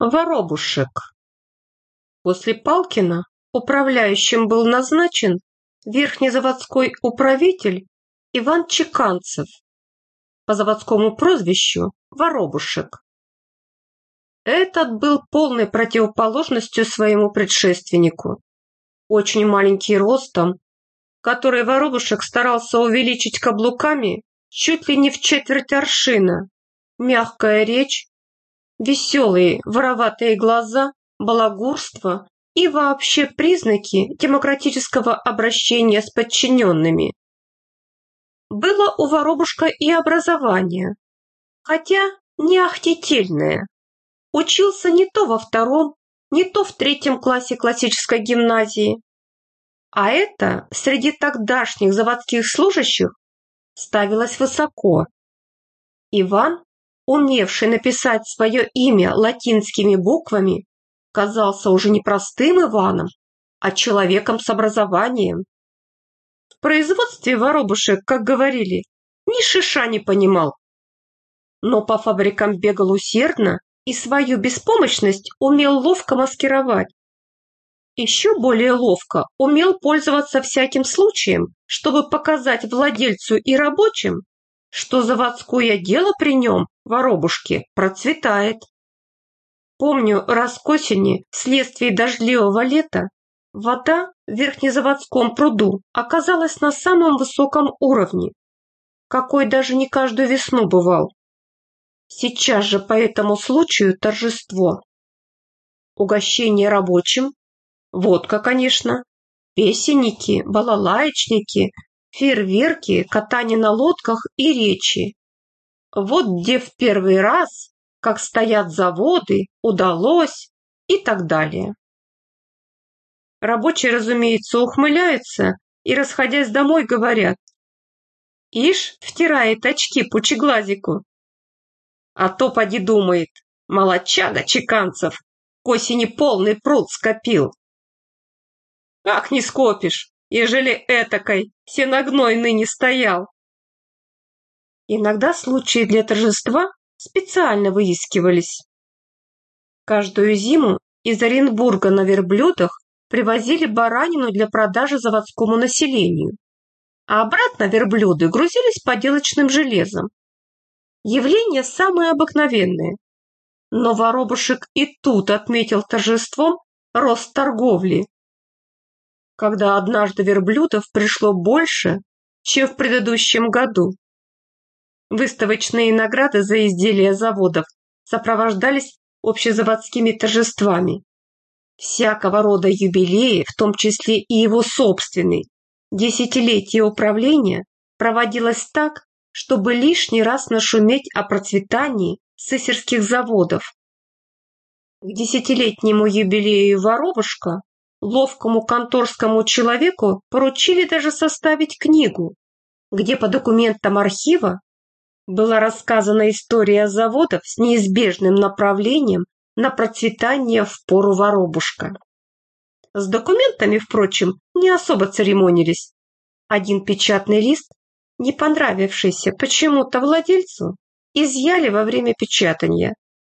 Воробушек. После Палкина управляющим был назначен верхнезаводской управитель Иван Чеканцев, по заводскому прозвищу Воробушек. Этот был полной противоположностью своему предшественнику. Очень маленький ростом, который Воробушек старался увеличить каблуками чуть ли не в четверть аршина, мягкая речь, веселые вороватые глаза, балагурство и вообще признаки демократического обращения с подчиненными. Было у Воробушка и образование, хотя не ахтительное. Учился не то во втором, не то в третьем классе классической гимназии. А это среди тогдашних заводских служащих ставилось высоко. Иван, умевший написать свое имя латинскими буквами, казался уже не простым Иваном, а человеком с образованием. В производстве Воробушек, как говорили, ни шиша не понимал. Но по фабрикам бегал усердно и свою беспомощность умел ловко маскировать. Еще более ловко умел пользоваться всяким случаем, чтобы показать владельцу и рабочим, что заводское дело при нем, Воробушке, процветает. Помню, раз к осени, вследствие дождливого лета, вода в верхнезаводском пруду оказалась на самом высоком уровне, какой даже не каждую весну бывал. Сейчас же по этому случаю торжество. Угощение рабочим, водка, конечно, песенники, балалаечники, фейерверки, катание на лодках и речи. Вот где в первый раз, как стоят заводы, удалось и так далее. Рабочие, разумеется, ухмыляются и, расходясь домой, говорят: «Ишь, втирает очки пучеглазику». А то поди думает: молодчага Чеканцев, к осени полный пруд скопил. Как не скопишь, ежели этакой сеногной ныне стоял. Иногда случаи для торжества специально выискивались. Каждую зиму из Оренбурга на верблюдах привозили баранину для продажи заводскому населению, а обратно верблюды грузились поделочным железом. Явление самое обыкновенное. Но Воробушек и тут отметил торжеством рост торговли. Когда однажды верблюдов пришло больше, чем в предыдущем году. Выставочные награды за изделия заводов сопровождались общезаводскими торжествами. Всякого рода юбилеи, в том числе и его собственный, десятилетие управления, проводилось так, чтобы лишний раз нашуметь о процветании сысерских заводов. К десятилетнему юбилею Воробушка ловкому конторскому человеку поручили даже составить книгу, где по документам архива была рассказана история заводов с неизбежным направлением на процветание в пору Воробушка. С документами, впрочем, не особо церемонились. Один печатный лист, не понравившийся почему-то владельцу, изъяли во время печатания.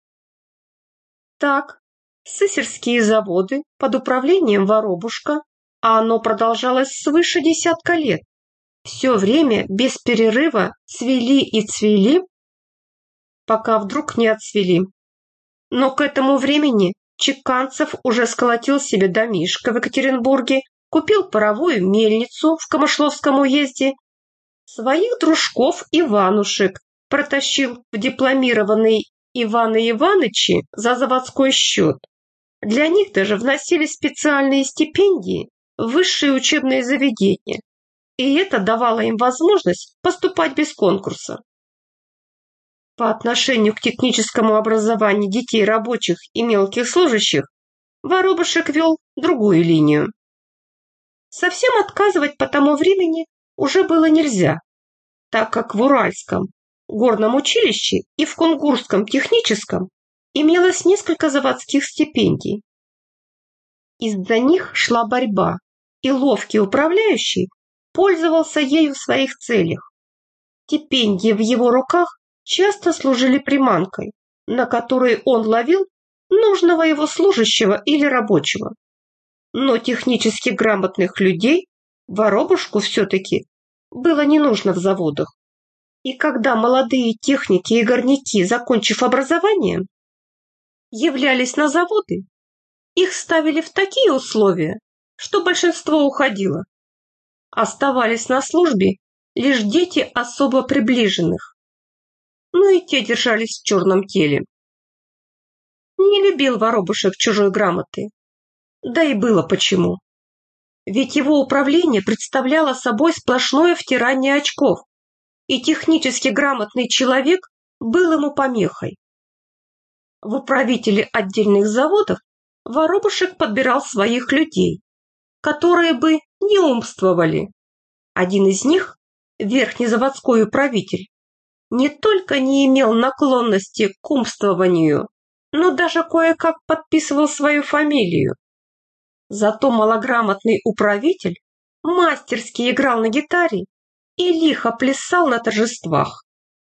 Так, сысерские заводы под управлением Воробушка, а оно продолжалось свыше десятка лет, все время без перерыва цвели и цвели, пока вдруг не отцвели. Но к этому времени Чеканцев уже сколотил себе домишко в Екатеринбурге, купил паровую мельницу в Камышловском уезде, своих дружков Иванушек протащил в дипломированные Иваны Иванычи за заводской счет. Для них даже вносили специальные стипендии в высшие учебные заведения, и это давало им возможность поступать без конкурса. По отношению к техническому образованию детей рабочих и мелких служащих Воробушек вел другую линию. Совсем отказывать по тому времени уже было нельзя, так как в Уральском горном училище и в Кунгурском техническом имелось несколько заводских стипендий. Из-за них шла борьба, и ловкий управляющий пользовался ею в своих целях. Стипендии в его руках часто служили приманкой, на которой он ловил нужного его служащего или рабочего. Но технически грамотных людей воробушку все-таки было не нужно в заводах. И когда молодые техники и горняки, закончив образование, являлись на заводы, их ставили в такие условия, что большинство уходило. Оставались на службе лишь дети особо приближенных. Ну и те держались в черном теле. Не любил воробушек чужой грамоты. Да и было почему. Ведь его управление представляло собой сплошное втирание очков, и технически грамотный человек был ему помехой. В управители отдельных заводов воробушек подбирал своих людей, которые бы не умствовали. Один из них, верхний заводской управитель, не только не имел наклонности к умствованию, но даже кое-как подписывал свою фамилию. Зато малограмотный управитель мастерски играл на гитаре и лихо плясал на торжествах.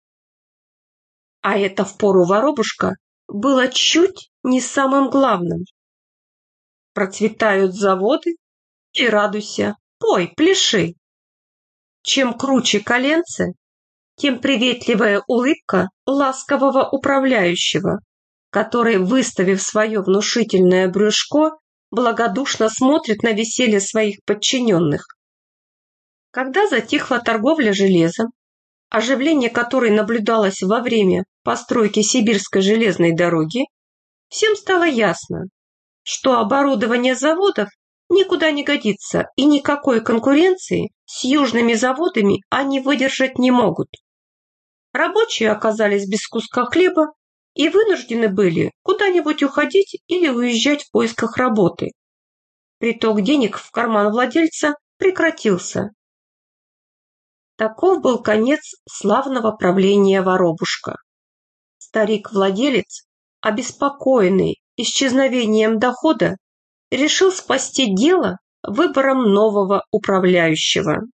А это впору воробушка было чуть не самым главным. Процветают заводы, и радуйся, пой, пляши. Чем круче коленце, тем приветливая улыбка ласкового управляющего, который, выставив свое внушительное брюшко, благодушно смотрит на веселье своих подчиненных. Когда затихла торговля железом, оживление которой наблюдалось во время постройки Сибирской железной дороги, всем стало ясно, что оборудование заводов никуда не годится и никакой конкуренции с южными заводами они выдержать не могут. Рабочие оказались без куска хлеба и вынуждены были куда-нибудь уходить или уезжать в поисках работы. Приток денег в карман владельца прекратился. Таков был конец славного правления воробушка. Старик-владелец, обеспокоенный исчезновением дохода, решил спасти дело выбором нового управляющего.